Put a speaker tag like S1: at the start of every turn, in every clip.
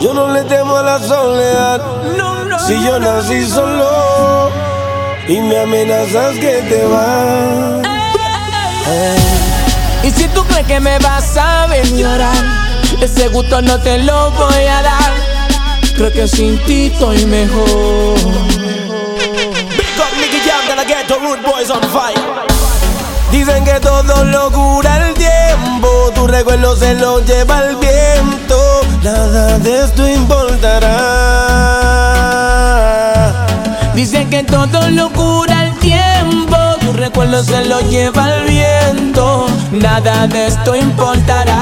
S1: Yo no le temo a la soledad. Si yo nací solo y me amenazas que te vas.
S2: Y si tú crees que me vas a ver llorar, ese gusto no te lo voy a dar. Creo que sin ti estoy mejor.
S1: Big up Nicky Jam de la Ghetto Rude Boys on fire. Dicen que todo lo cura el tiempo, tu recuerdo se lo lleva el viento. Nada de esto importará.
S2: Dicen que todo lo cura el tiempo, tu recuerdo se lo lleva el viento. Nada de esto importará.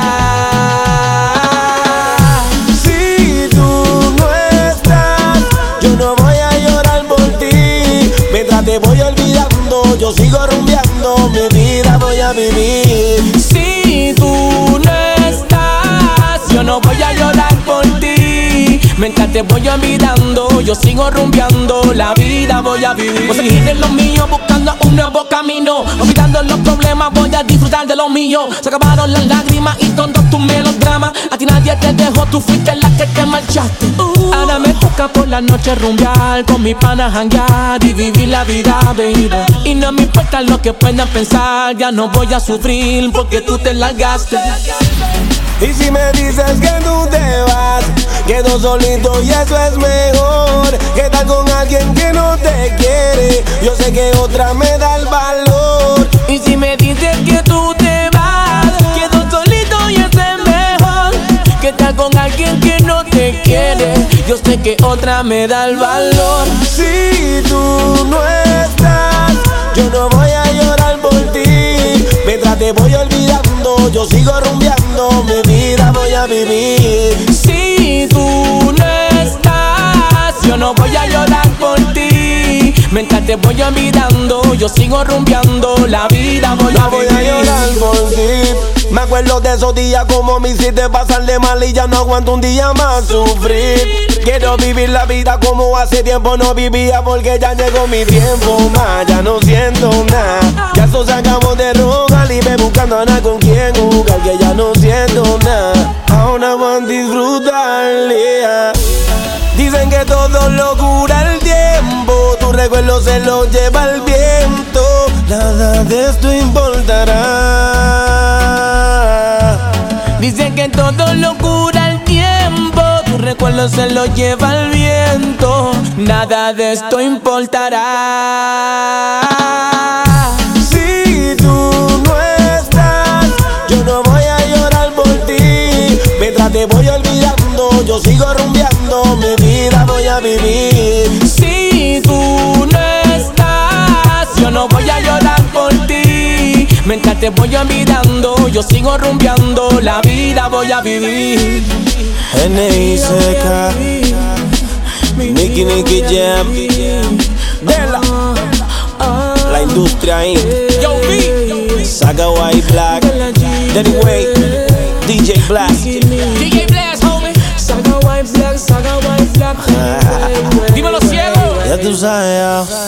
S1: Si tú no estás, yo no voy a llorar por ti. Mientras te voy olvidando, yo sigo rumbeando, mi vida voy a vivir.
S2: Si tú no estás, yo no voy a llorar por ti. Mientras te voy olvidando, yo sigo rumbeando, la vida voy a vivir. Voy a seguir en lo mío, buscando un nuevo camino. Olvidando los problemas, voy a disfrutar de lo mío. Se acabaron las lágrimas y todos tus melodramas. A ti nadie te dejó, tú fuiste la que te marchaste. Ahora me toca por la noche rumbear, con mi pana janguear y vivir la vida, baby. Y no me importa lo que puedan pensar, ya no voy a sufrir porque tú te largaste.
S1: Y si me dices que tú te vas, quedo solito y eso es mejor que estar con alguien que no te quiere. Yo sé que otra me da el valor.
S2: Y si me dices que tú te vas, quedo solito y eso es mejor que estar con alguien que no te quiere. Yo sé que otra me da el valor.
S1: Si tú no estás, yo no voy a llorar por ti. Mientras te voy olvidando, yo sigo rumbeando, mi vida voy a vivir.
S2: Si tú no estás, yo no voy a llorar por ti. Mientras te voy olvidando, yo sigo rumbeando, la vida voy a vivir.
S1: Voy a llorar por ti. Me acuerdo de esos días como me hiciste pasar de mal y ya no aguanto un día más sufrir. Quiero vivir la vida como hace tiempo no vivía, porque ya llegó mi tiempo más, ya no siento nada. Ya eso se acabó de rogar y me buscando a nada con quien jugar, que ya no siento nada. Ahora van a disfrutar, yeah. Dicen que todo lo cura el tiempo, tu recuerdo se lo lleva el viento. Nada de esto importará.
S2: Dicen que todo lo cura el tiempo, tu recuerdo se lo lleva el viento. Nada de esto importará.
S1: Si tú no estás, yo no voy a llorar por ti. Mientras te voy olvidando, yo sigo rumbeando, mi vida voy a vivir.
S2: Si tú no estás, yo no voy a llorar por ti. Mientras te voy olvidando, yo sigo rumbeando, la vida voy a vivir.
S1: N.I.C.K. Nicky Jam de la industria Inc.
S2: Yo vi
S1: Saga White Black, Danny Way, DJ Blast.
S2: DJ Blast, homie. Saga White Black, Saga White Black.
S1: Dímelo ciego. Ya tú sabes, ya.